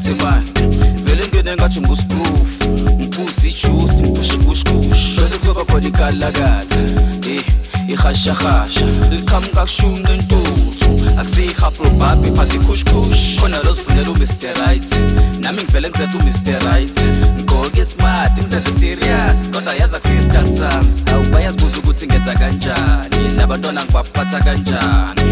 ngathi manje vele ngene ngathi ngusproof ngiphuza ijuice ngiphushikushikush bese kuzoba khona igalakathe ihashahasha liqhamuka kushunqa intuthu akusiha probabi phathi khushkhush khona lozifunela uMr Right nami ngivele ngizethe uMr Right ngigqoke smart ngizenze serious kodwa yazi akusistyle sami awubayazibuza ukuthi ngenza kanjani nabantwana ngibaphatha kanjani